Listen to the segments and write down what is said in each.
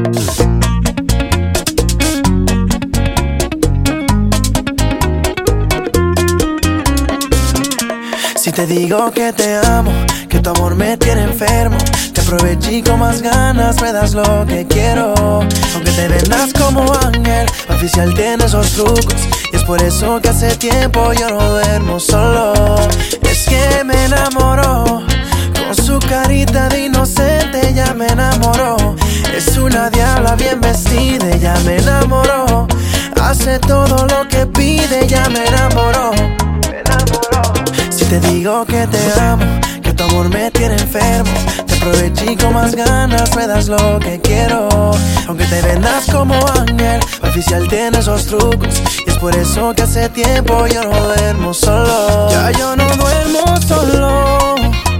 Si te digo que te amo, que tu amor me tiene enfermo, te aproveché y con más ganas me das lo que quiero. Aunque te vendas como ángel, oficial tiene esos trucos, y es por eso que hace tiempo yo no duermo solo. Es que me enamoró, con su carita de inocente ya me enamoró. Es una diabla bien vestida, ya me enamoró. Hace todo lo que pide, ya me enamoró. Si te digo que te amo, que tu amor me tiene enfermo, te aproveché y con más ganas me das lo que quiero. Aunque te vendas como ángel, oficial tiene esos trucos, y es por eso que hace tiempo yo no duermo solo. Ya yo no duermo solo.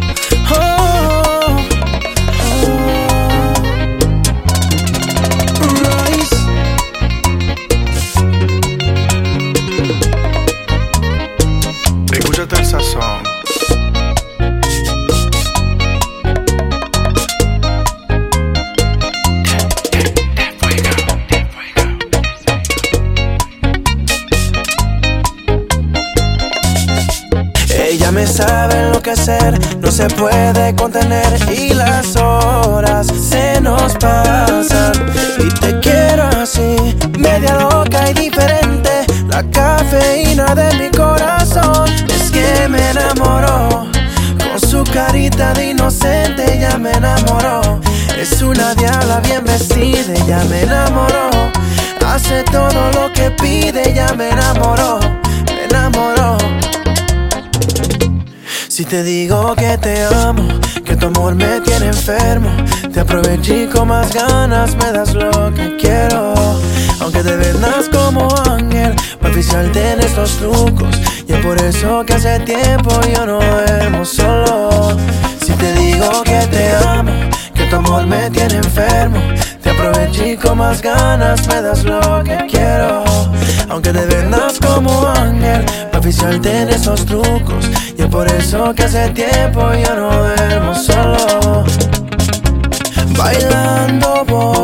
Escúchate el sazón. Ella me sabe enloquecer, no se puede contener, y las horas se nos pasan. Y te quiero así, media loca y diferente, la cafeína de mi corazón. Es que me enamoró, con su carita de inocente ya me enamoró. Es una diabla bien vestida, ya me enamoró. Hace todo lo que pide, ya me enamoró, me enamoró. Si te digo que te amo, que tu amor me tiene enfermo, te aproveché y con más ganas me das lo que quiero. Aunque te vendas como ángel, oficial tienes los trucos, y es por eso que hace tiempo yo no duermo solo. Si te digo que te amo, que tu amor me tiene enfermo, te aproveché y con más ganas me das lo que quiero. Aunque te vendas como ángel, oficial tiene esos trucos, y es por eso que hace tiempo yo no duermo solo. Bailando voy.